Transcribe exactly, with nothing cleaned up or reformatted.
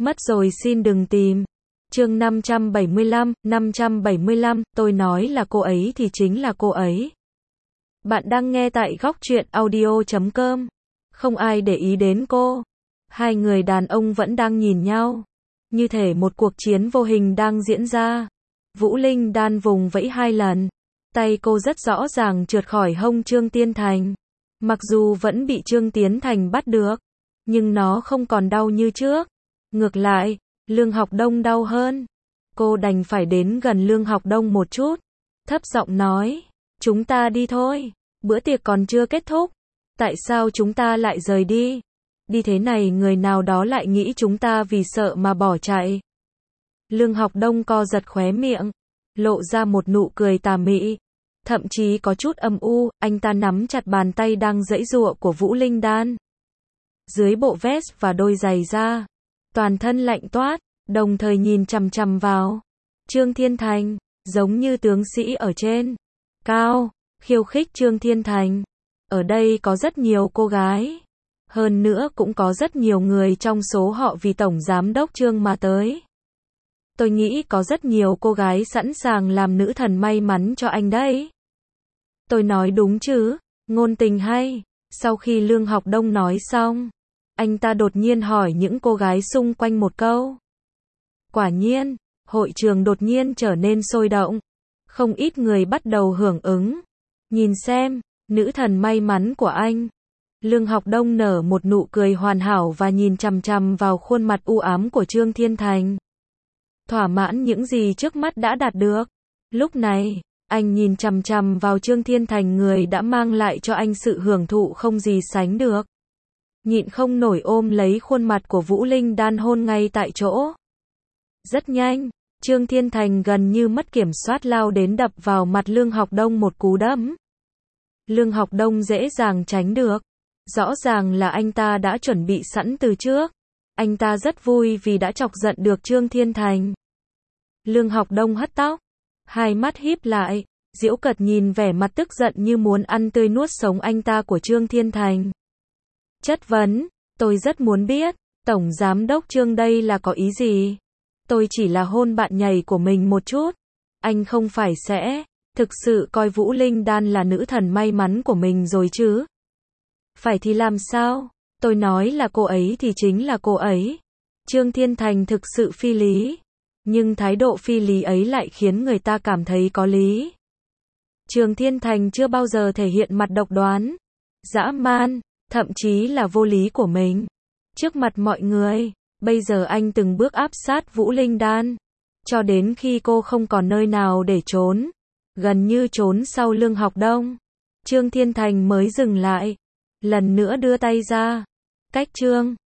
Mất rồi xin đừng tìm. Chương năm trăm bảy mươi lăm, năm trăm bảy mươi lăm, tôi nói là cô ấy thì chính là cô ấy. Bạn đang nghe tại góc truyện audio chấm com. Không ai để ý đến cô. Hai người đàn ông vẫn đang nhìn nhau. Như thể một cuộc chiến vô hình đang diễn ra. Vũ Linh đan vùng vẫy hai lần. Tay cô rất rõ ràng trượt khỏi hông Trương Tiên Thành. Mặc dù vẫn bị Trương Tiến Thành bắt được, nhưng nó không còn đau như trước. Ngược lại, Lương Học Đông đau hơn. Cô đành phải đến gần Lương Học Đông một chút. Thấp giọng nói, chúng ta đi thôi. Bữa tiệc còn chưa kết thúc. Tại sao chúng ta lại rời đi? Đi thế này người nào đó lại nghĩ chúng ta vì sợ mà bỏ chạy. Lương Học Đông co giật khóe miệng, lộ ra một nụ cười tà mị. Thậm chí có chút âm u, anh ta nắm chặt bàn tay đang giãy giụa của Vũ Linh Đan. Dưới bộ vest và đôi giày da, toàn thân lạnh toát, đồng thời nhìn chằm chằm vào Trương Thiên Thành, giống như tướng sĩ ở trên cao, khiêu khích Trương Thiên Thành. Ở đây có rất nhiều cô gái, hơn nữa cũng có rất nhiều người trong số họ vì Tổng Giám đốc Trương mà tới. Tôi nghĩ có rất nhiều cô gái sẵn sàng làm nữ thần may mắn cho anh đấy. Tôi nói đúng chứ? Ngôn tình hay. Sau khi Lương Học Đông nói xong, anh ta đột nhiên hỏi những cô gái xung quanh một câu. Quả nhiên, hội trường đột nhiên trở nên sôi động. Không ít người bắt đầu hưởng ứng. Nhìn xem, nữ thần may mắn của anh. Lương Học Đông nở một nụ cười hoàn hảo và nhìn chằm chằm vào khuôn mặt u ám của Trương Thiên Thành. Thỏa mãn những gì trước mắt đã đạt được. Lúc này, anh nhìn chằm chằm vào Trương Thiên Thành, người đã mang lại cho anh sự hưởng thụ không gì sánh được. Nhịn không nổi ôm lấy khuôn mặt của Vũ Linh Đan hôn ngay tại chỗ. Rất nhanh, Trương Thiên Thành gần như mất kiểm soát lao đến đập vào mặt Lương Học Đông một cú đấm. Lương Học Đông dễ dàng tránh được. Rõ ràng là anh ta đã chuẩn bị sẵn từ trước. Anh ta rất vui vì đã chọc giận được Trương Thiên Thành. Lương Học Đông hất tóc, hai mắt híp lại, giễu cợt nhìn vẻ mặt tức giận như muốn ăn tươi nuốt sống anh ta của Trương Thiên Thành. Chất vấn, tôi rất muốn biết, Tổng Giám đốc Trương đây là có ý gì? Tôi chỉ là hôn bạn nhảy của mình một chút. Anh không phải sẽ thực sự coi Vũ Linh Đan là nữ thần may mắn của mình rồi chứ? Phải thì làm sao? Tôi nói là cô ấy thì chính là cô ấy. Trương Thiên Thành thực sự phi lý. Nhưng thái độ phi lý ấy lại khiến người ta cảm thấy có lý. Trương Thiên Thành chưa bao giờ thể hiện mặt độc đoán, dã man, thậm chí là vô lý của mình trước mặt mọi người. Bây giờ anh từng bước áp sát Vũ Linh Đan, cho đến khi cô không còn nơi nào để trốn, gần như trốn sau Lương Học Đông. Trương Thiên Thành mới dừng lại, lần nữa đưa tay ra, cách Trương